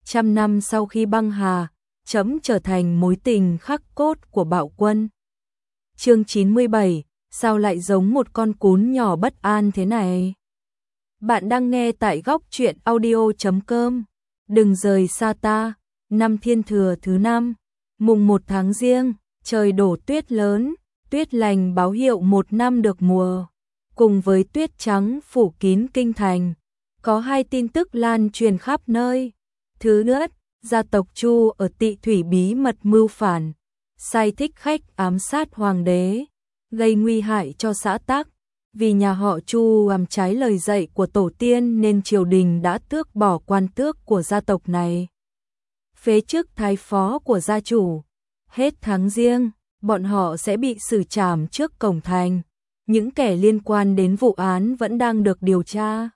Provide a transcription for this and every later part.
trăm năm sau khi băng hà, trẫm trở thành mối tình khắc cốt của Bạo Quân. Chương 97, sao lại giống một con cún nhỏ bất an thế này? Bạn đang nghe tại góc truyện audio.com. Đừng rời xa ta. Năm Thiên Thừa thứ 5, mùng 1 tháng Giêng, trời đổ tuyết lớn, tuyết lành báo hiệu một năm được mùa. Cùng với tuyết trắng phủ kín kinh thành, có hai tin tức lan truyền khắp nơi. Thứ nhất, gia tộc Chu ở Tị Thủy bí mật mưu phản, sai thích khách ám sát hoàng đế, gây nguy hại cho xã tắc. Vì nhà họ Chu làm trái lời dạy của tổ tiên nên triều đình đã tước bỏ quan tước của gia tộc này, phế chức thái phó của gia chủ. Hết tháng Giêng, bọn họ sẽ bị xử trảm trước cổng thành. Những kẻ liên quan đến vụ án vẫn đang được điều tra.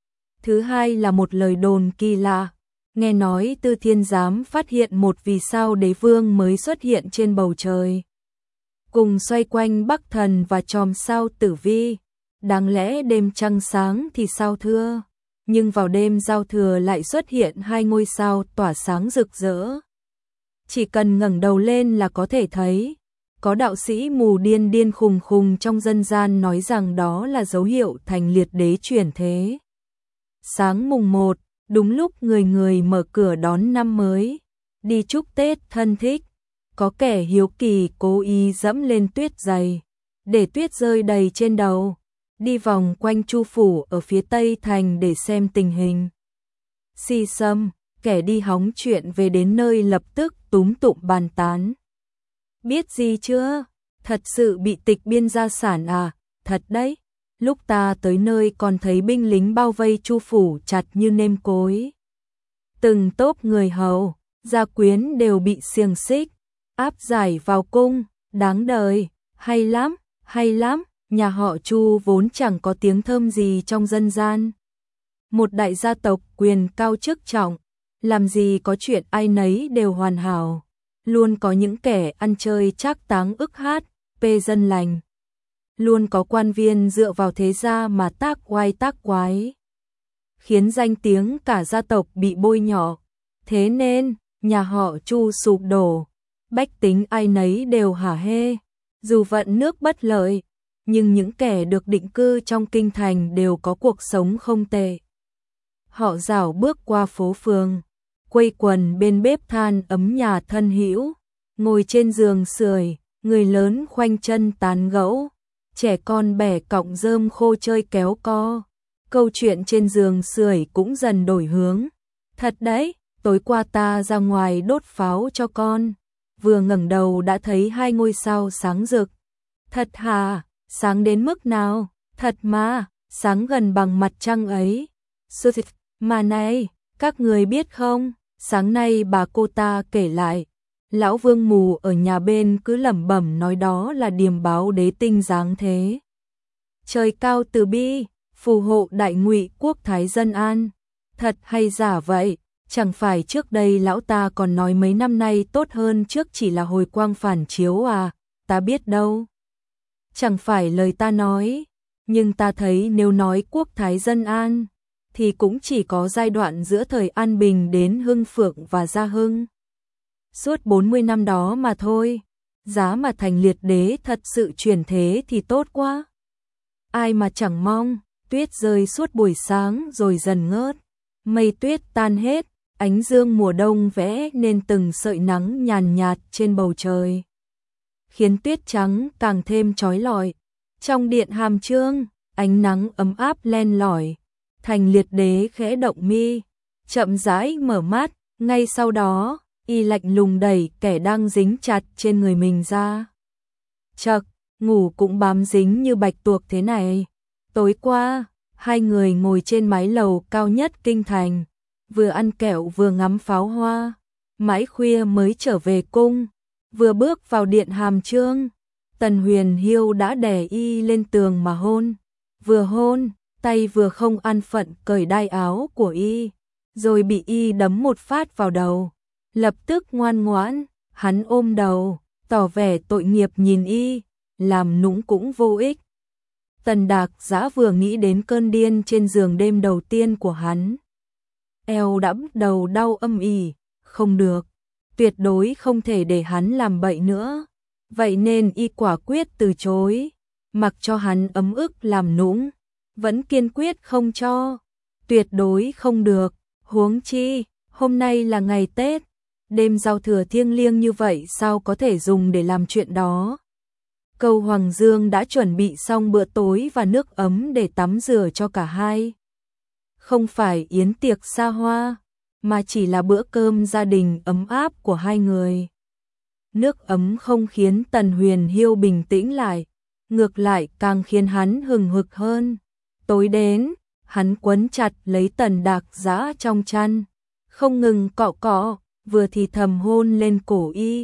Thứ hai là một lời đồn kỳ lạ. Nghe nói Tư Thiên Giám phát hiện một vì sao đế vương mới xuất hiện trên bầu trời, cùng xoay quanh Bắc Thần và chòm sao Tử Vi. Đáng lẽ đêm trăng sáng thì sao thưa, nhưng vào đêm giao thừa lại xuất hiện hai ngôi sao tỏa sáng rực rỡ. Chỉ cần ngẩng đầu lên là có thể thấy. Có đạo sĩ mù điên điên khùng khùng trong dân gian nói rằng đó là dấu hiệu thành liệt đế chuyển thế. Sáng mùng 1, đúng lúc người người mở cửa đón năm mới, đi chúc Tết thân thích, có kẻ hiếu kỳ cố ý dẫm lên tuyết dày, để tuyết rơi đầy trên đầu, đi vòng quanh Chu phủ ở phía tây thành để xem tình hình. Si sâm, kẻ đi hóng chuyện về đến nơi lập tức túm tụm bàn tán. Biết gì chưa? Thật sự bị tịch biên gia sản à? Thật đấy. Lúc ta tới nơi còn thấy binh lính bao vây Chu phủ chặt như nêm cối. Từng tốp người hầu, gia quyến đều bị xiềng xích, áp giải vào cung. Đáng đời, hay lắm, hay lắm. Nhà họ Chu vốn chẳng có tiếng thơm gì trong dân gian. Một đại gia tộc quyền cao chức trọng, làm gì có chuyện ai nấy đều hoàn hảo. Luôn có những kẻ ăn chơi trác táng ức hát, pê dân lành. Luôn có quan viên dựa vào thế gia mà tác oai tác quái, khiến danh tiếng cả gia tộc bị bôi nhọ. Thế nên, nhà họ Chu sụp đổ, bách tính ai nấy đều hả hê. Dù vận nước bất lợi, nhưng những kẻ được định cư trong kinh thành đều có cuộc sống không tệ. Họ rảo bước qua phố phường, quây quần bên bếp than ấm nhà thân hữu, ngồi trên giường sưởi, người lớn khoanh chân tán gẫu, trẻ con bẻ cọng rơm khô chơi kéo co. Câu chuyện trên giường sưởi cũng dần đổi hướng. Thật đấy, tối qua ta ra ngoài đốt pháo cho con, vừa ngẩng đầu đã thấy hai ngôi sao sáng rực. Thật hả? Sáng đến mức nào? Thật mà, sáng gần bằng mặt trăng ấy. Mà này, các người biết không? Sáng nay bà cô ta kể lại, lão vương mù ở nhà bên cứ lẩm bẩm nói đó là điềm báo đế tinh giáng thế. Trời cao từ bi, phù hộ đại ngụy quốc thái dân an. Thật hay giả vậy? Chẳng phải trước đây lão ta còn nói mấy năm nay tốt hơn trước chỉ là hồi quang phản chiếu à? Ta biết đâu. Chẳng phải lời ta nói, nhưng ta thấy nếu nói quốc thái dân an, thì cũng chỉ có giai đoạn giữa thời An Bình đến Hưng Phượng và Gia Hưng. Suốt 40 năm đó mà thôi, giá mà thành liệt đế thật sự chuyển thế thì tốt quá. Ai mà chẳng mong, tuyết rơi suốt buổi sáng rồi dần ngớt, mây tuyết tan hết, ánh dương mùa đông vẽ nên từng sợi nắng nhàn nhạt trên bầu trời, khiến tuyết trắng càng thêm chói lọi. Trong điện Hàm Chương, ánh nắng ấm áp len lỏi, thành liệt đế khẽ động mi, chậm rãi mở mắt, ngay sau đó, y lạnh lùng đẩy kẻ đang dính chặt trên người mình ra. Chậc, ngủ cũng bám dính như bạch tuộc thế này. Tối qua, hai người ngồi trên mái lầu cao nhất kinh thành, vừa ăn kẹo vừa ngắm pháo hoa, mãi khuya mới trở về cung. Vừa bước vào điện Hàm Chương, Tần Huyền Hiêu đã đè y lên tường mà hôn. Vừa hôn, tay vừa không an phận cởi đai áo của y, rồi bị y đấm một phát vào đầu. Lập tức ngoan ngoãn, hắn ôm đầu, tỏ vẻ tội nghiệp nhìn y, làm nũng cũng vô ích. Tần Đạc Dã vừa nghĩ đến cơn điên trên giường đêm đầu tiên của hắn, eo đã bắt đầu đau âm ỉ, không được, tuyệt đối không thể để hắn làm bậy nữa. Vậy nên y quả quyết từ chối, mặc cho hắn ấm ức làm nũng, vẫn kiên quyết không cho, tuyệt đối không được, huống chi, hôm nay là ngày Tết, đêm giao thừa thiêng liêng như vậy sao có thể dùng để làm chuyện đó. Câu Hoàng Dương đã chuẩn bị xong bữa tối và nước ấm để tắm rửa cho cả hai. Không phải yến tiệc xa hoa, mà chỉ là bữa cơm gia đình ấm áp của hai người. Nước ấm không khiến Tần Huyền Hiêu bình tĩnh lại, ngược lại càng khiến hắn hừng hực hơn. Tối đến, hắn quấn chặt lấy Tần Đạc Dã trong chăn, không ngừng cọ cọ, vừa thì thầm hôn lên cổ y.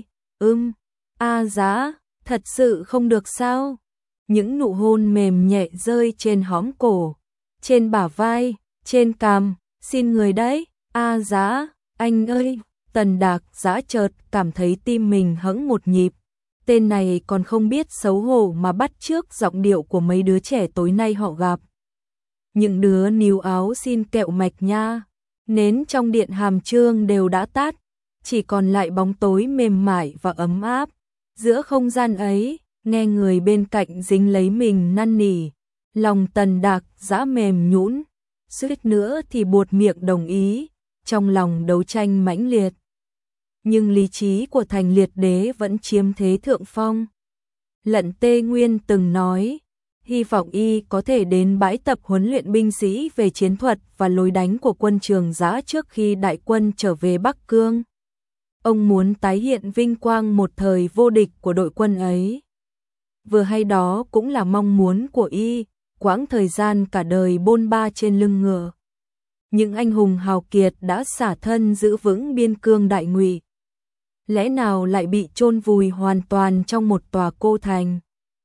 Dã, thật sự không được sao? Những nụ hôn mềm nhẹ rơi trên hõm cổ, trên bả vai, trên cằm, xin người đấy, Dã, anh ơi. Tần Đạc Dã chợt cảm thấy tim mình hững một nhịp. Tên này còn không biết xấu hổ mà bắt chước giọng điệu của mấy đứa trẻ tối nay họ gặp. Những đứa níu áo xin kẹo mạch nha. Nến trong điện Hàm Chương đều đã tắt, chỉ còn lại bóng tối mềm mại và ấm áp. Giữa không gian ấy, nghe người bên cạnh dính lấy mình năn nỉ, lòng Tần Đạc Dã mềm nhũn, suýt nữa thì buột miệng đồng ý, trong lòng đấu tranh mãnh liệt. Nhưng lý trí của Thành Liệt Đế vẫn chiếm thế thượng phong. Lận Tê Nguyên từng nói, hy vọng y có thể đến bãi tập huấn luyện binh sĩ về chiến thuật và lối đánh của quân Trường Giã trước khi đại quân trở về Bắc Cương. Ông muốn tái hiện vinh quang một thời vô địch của đội quân ấy. Vừa hay đó cũng là mong muốn của y, quãng thời gian cả đời bôn ba trên lưng ngựa. Những anh hùng hào kiệt đã xả thân giữ vững biên cương Đại Ngụy, lẽ nào lại bị chôn vùi hoàn toàn trong một tòa cô thành.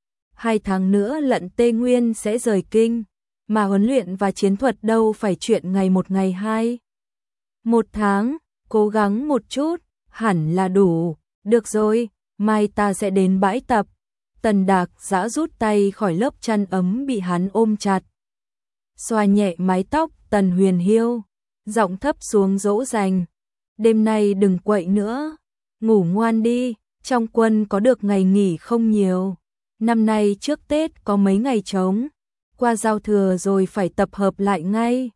2 tháng nữa Lận Tê Nguyên sẽ rời kinh, mà huấn luyện và chiến thuật đâu phải chuyện ngày một ngày hai. 1 tháng, cố gắng một chút, hẳn là đủ. Được rồi, mai ta sẽ đến bãi tập. Tần Đạc Dã rút tay khỏi lớp chăn ấm bị hắn ôm chặt, xoa nhẹ mái tóc Tần Huyền Hiêu, giọng thấp xuống dỗ dành. Đêm nay đừng quậy nữa, ngủ ngoan đi, trong quân có được ngày nghỉ không nhiều. Năm nay trước Tết có mấy ngày trống, qua giao thừa rồi phải tập hợp lại ngay.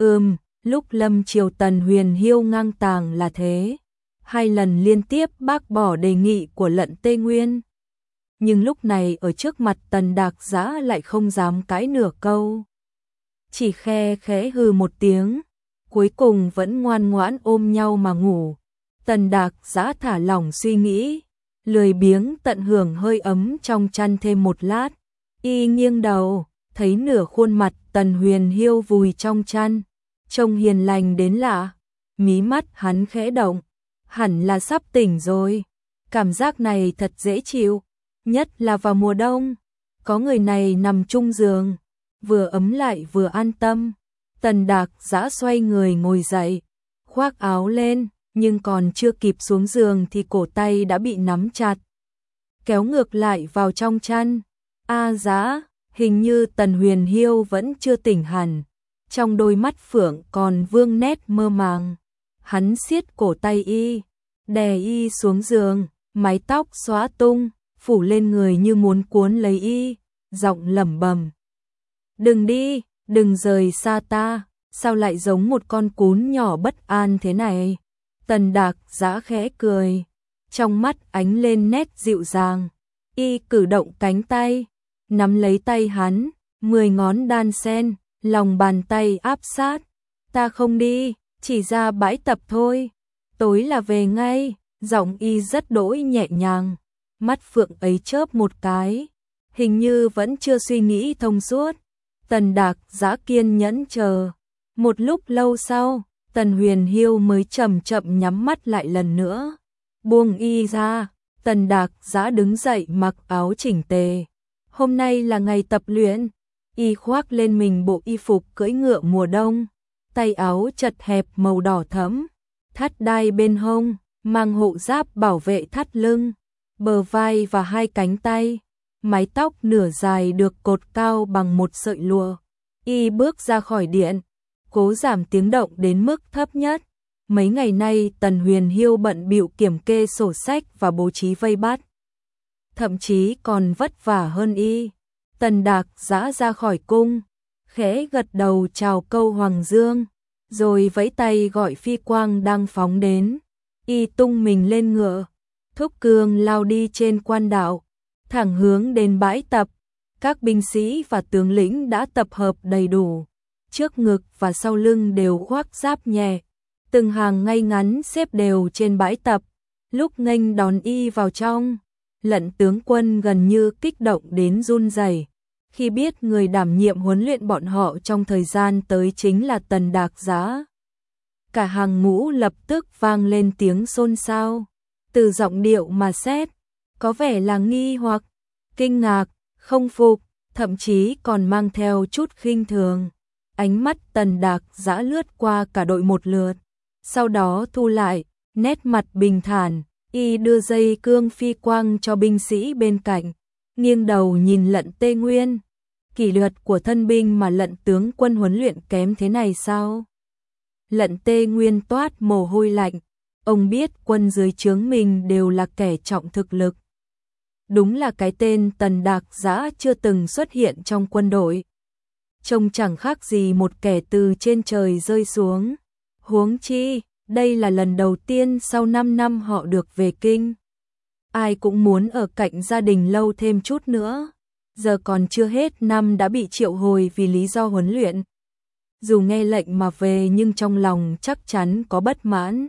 Lúc lâm chiều Tần Huyền Hiêu ngang tàng là thế. 2 lần liên tiếp bác bỏ đề nghị của Lận Tê Nguyên. Nhưng lúc này ở trước mặt Tần Đạc Dã lại không dám cãi nửa câu. Chỉ khe khẽ hừ một tiếng, cuối cùng vẫn ngoan ngoãn ôm nhau mà ngủ. Tần Đạc Dã thả lỏng suy nghĩ, lười biếng tận hưởng hơi ấm trong chăn thêm một lát. Y nghiêng đầu, thấy nửa khuôn mặt Tần Huyền Hiêu vùi trong chăn, trông hiền lành đến lạ. Mí mắt hắn khẽ động, hẳn là sắp tỉnh rồi. Cảm giác này thật dễ chịu, nhất là vào mùa đông, có người này nằm chung giường, vừa ấm lại vừa an tâm. Tần Đạc Dã xoay người ngồi dậy, khoác áo lên, nhưng còn chưa kịp xuống giường thì cổ tay đã bị nắm chặt, kéo ngược lại vào trong chăn. Dã, hình như Tần Huyền Hiêu vẫn chưa tỉnh hẳn, trong đôi mắt phượng còn vương nét mơ màng. Hắn siết cổ tay y, đè y xuống giường, mái tóc xóa tung, phủ lên người như muốn cuốn lấy y, giọng lẩm bẩm: "Đừng đi, đừng rời xa ta, sao lại giống một con cún nhỏ bất an thế này?" Tần Đạc Dã khẽ cười, trong mắt ánh lên nét dịu dàng. Y cử động cánh tay, nắm lấy tay hắn, 10 ngón đan sen, lòng bàn tay áp sát. "Ta không đi, chỉ ra bãi tập thôi, tối là về ngay." Giọng y rất đỗi nhẹ nhàng, mắt phượng ấy chớp một cái, hình như vẫn chưa suy nghĩ thông suốt. Tần Đạc Dã kiên nhẫn chờ. Một lúc lâu sau, Tần Huyền Hiêu mới chậm chậm nhắm mắt lại lần nữa. Buông y ra, Tần Đạc Dã đứng dậy mặc áo chỉnh tề. Hôm nay là ngày tập luyện. Y khoác lên mình bộ y phục cưỡi ngựa mùa đông, tay áo chật hẹp màu đỏ thẫm, thắt đai bên hông, mang hộ giáp bảo vệ thắt lưng, bờ vai và 2 cánh tay. Mái tóc nửa dài được cột cao bằng một sợi lụa. Y bước ra khỏi điện, cố giảm tiếng động đến mức thấp nhất. Mấy ngày nay Tần Huyền Hiêu bận bịu kiểm kê sổ sách và bố trí vây bắt. Thậm chí còn vất vả hơn y. Tần Đạc Giã ra khỏi cung, khẽ gật đầu chào câu Hoàng Dương, rồi vẫy tay gọi phi quang đang phóng đến. Y tung mình lên ngựa, thúc cương lao đi trên quan đạo, thẳng hướng đến bãi tập. Các binh sĩ và tướng lĩnh đã tập hợp đầy đủ, trước ngực và sau lưng đều khoác giáp nhẹ, từng hàng ngay ngắn xếp đều trên bãi tập. Lúc nghênh đón y vào trong, Lận tướng quân gần như kích động đến run rẩy khi biết người đảm nhiệm huấn luyện bọn họ trong thời gian tới chính là Tần Đạc Giã. Cả hàng ngũ lập tức vang lên tiếng xôn xao. Từ giọng điệu mà xét, có vẻ là nghi hoặc, kinh ngạc, không phục, thậm chí còn mang theo chút khinh thường. Ánh mắt Tần Đạc Giã lướt qua cả đội một lượt, sau đó thu lại, nét mặt bình thản, y đưa dây cương phi quang cho binh sĩ bên cạnh, nghiêng đầu nhìn Lận Tê Nguyên. Kỷ luật của thân binh mà Lận tướng quân huấn luyện kém thế này sao? Lận Tê Nguyên toát mồ hôi lạnh, ông biết quân dưới trướng mình đều là kẻ trọng thực lực. Đúng là cái tên Tần Đạc Giã chưa từng xuất hiện trong quân đội. Trông chẳng khác gì một kẻ từ trên trời rơi xuống. Huống chi, đây là lần đầu tiên sau 5 năm họ được về kinh. Ai cũng muốn ở cạnh gia đình lâu thêm chút nữa. Giờ còn chưa hết năm đã bị triệu hồi vì lý do huấn luyện. Dù nghe lệnh mà về nhưng trong lòng chắc chắn có bất mãn.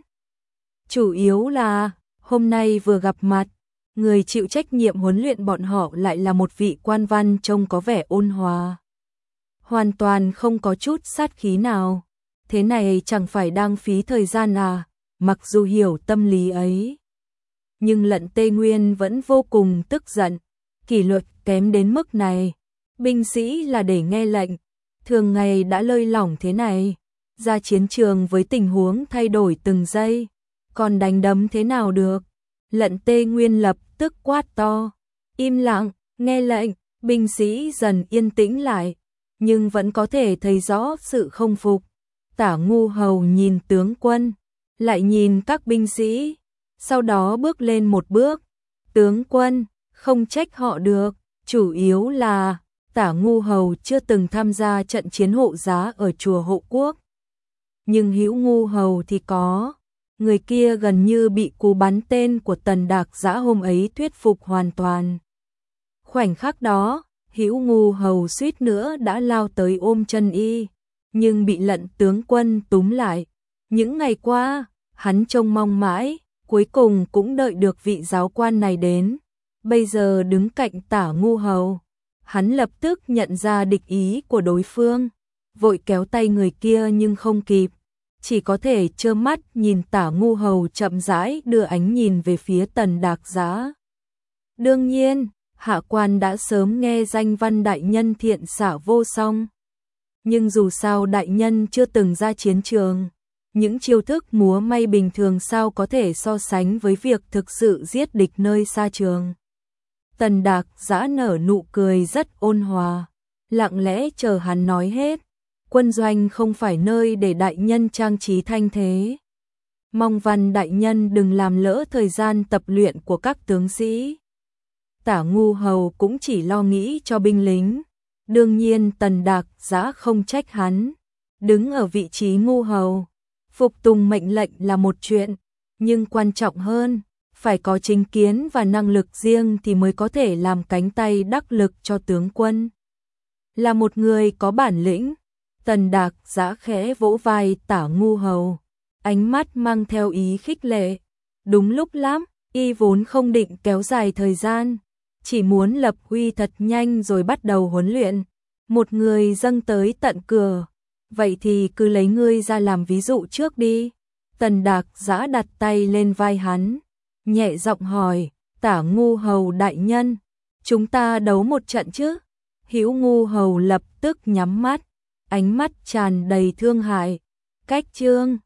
Chủ yếu là, hôm nay vừa gặp mặt, người chịu trách nhiệm huấn luyện bọn họ lại là một vị quan văn trông có vẻ ôn hòa. Hoàn toàn không có chút sát khí nào. Thế này chẳng phải đang phí thời gian à, mặc dù hiểu tâm lý ấy. Nhưng Lận Tê Nguyên vẫn vô cùng tức giận, kỷ luật kém đến mức này. Binh sĩ là để nghe lệnh, thường ngày đã lơi lỏng thế này. Ra chiến trường với tình huống thay đổi từng giây, còn đánh đấm thế nào được. Lận Tê Nguyên lập tức quát to, im lặng, nghe lệnh. Binh sĩ dần yên tĩnh lại, nhưng vẫn có thể thấy rõ sự không phục. Tả Ngu Hầu nhìn tướng quân, lại nhìn các binh sĩ, sau đó bước lên một bước. Tướng quân, không trách họ được, chủ yếu là Tả Ngu Hầu chưa từng tham gia trận chiến hộ giá ở chùa Hộ Quốc. Nhưng Hữu Ngu Hầu thì có. Người kia gần như bị cú bắn tên của Tần Đạc Giã hôm ấy thuyết phục hoàn toàn. Khoảnh khắc đó, Hữu Ngu Hầu suýt nữa đã lao tới ôm chân y, nhưng bị Lận tướng quân túm lại. Những ngày qua, hắn trông mong mãi, cuối cùng cũng đợi được vị giáo quan này đến. Bây giờ đứng cạnh Tả Ngu Hầu, hắn lập tức nhận ra địch ý của đối phương, vội kéo tay người kia nhưng không kịp, chỉ có thể trơ mắt nhìn Tả Ngu Hầu chậm rãi đưa ánh nhìn về phía Tần Đạc Giã. Đương nhiên, hạ quan đã sớm nghe danh văn đại nhân thiện xảo vô song. Nhưng dù sao đại nhân chưa từng ra chiến trường, những chiêu thức múa may bình thường sao có thể so sánh với việc thực sự giết địch nơi xa trường. Tần Đạc Giã nở nụ cười rất ôn hòa, lặng lẽ chờ hắn nói hết. Quân doanh không phải nơi để đại nhân trang trí thanh thế. Mong văn đại nhân đừng làm lỡ thời gian tập luyện của các tướng sĩ. Tả Ngu Hầu cũng chỉ lo nghĩ cho binh lính. Đương nhiên Tần Đạc Giã không trách hắn. Đứng ở vị trí Ngu Hầu, phục tùng mệnh lệnh là một chuyện, nhưng quan trọng hơn, phải có chính kiến và năng lực riêng thì mới có thể làm cánh tay đắc lực cho tướng quân. Là một người có bản lĩnh, Tần Đạc Giã khẽ vỗ vai Tả Ngu Hầu, ánh mắt mang theo ý khích lệ. Đúng lúc lắm, y vốn không định kéo dài thời gian, chỉ muốn lập huy thật nhanh rồi bắt đầu huấn luyện. Một người dâng tới tận cửa, vậy thì cứ lấy ngươi ra làm ví dụ trước đi. Tần Đạc Giã đặt tay lên vai hắn, nhẹ giọng hỏi, Tả Ngu Hầu đại nhân, chúng ta đấu một trận chứ? Hữu Ngu Hầu lập tức nhắm mắt, ánh mắt tràn đầy thương hại. Cách chương